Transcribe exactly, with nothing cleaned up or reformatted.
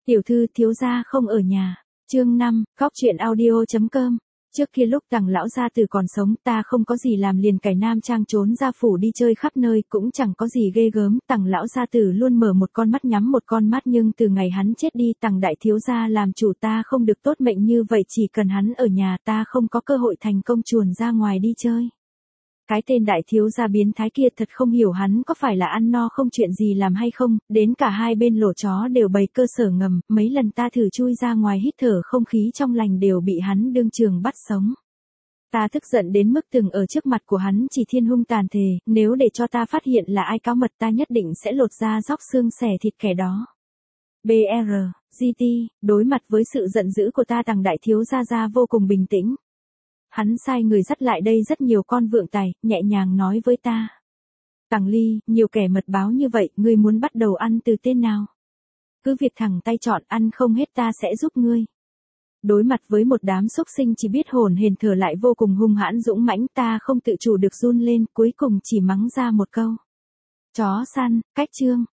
Tiểu thư thiếu gia không ở nhà. Chương năm, Cóc truyện audio chấm com. Trước kia lúc Tằng lão gia tử còn sống, ta không có gì làm liền cải nam trang trốn ra phủ đi chơi khắp nơi, cũng chẳng có gì ghê gớm. Tằng lão gia tử luôn mở một con mắt nhắm một con mắt, nhưng từ ngày hắn chết đi, Tằng đại thiếu gia làm chủ ta không được tốt mệnh như vậy, chỉ cần hắn ở nhà ta không có cơ hội thành công chuồn ra ngoài đi chơi. Cái tên đại thiếu gia biến thái kia thật không hiểu hắn có phải là ăn no không chuyện gì làm hay không, đến cả hai bên lỗ chó đều bày cơ sở ngầm, mấy lần ta thử chui ra ngoài hít thở không khí trong lành đều bị hắn đương trường bắt sống. Ta tức giận đến mức từng ở trước mặt của hắn chỉ thiên hung tàn thề, nếu để cho ta phát hiện là ai cáo mật ta nhất định sẽ lột da róc xương xẻ thịt kẻ đó. bê rờ, giê tê, đối mặt với sự giận dữ của ta, Tằng đại thiếu gia gia vô cùng bình tĩnh. Hắn sai người dắt lại đây rất nhiều con vượng tài, nhẹ nhàng nói với ta. Tằng Ly, nhiều kẻ mật báo như vậy, ngươi muốn bắt đầu ăn từ tên nào? Cứ việc thẳng tay chọn, ăn không hết ta sẽ giúp ngươi. Đối mặt với một đám xúc sinh chỉ biết hồn hển thở lại vô cùng hung hãn dũng mãnh, ta không tự chủ được run lên, cuối cùng chỉ mắng ra một câu. Chó săn, cách chương,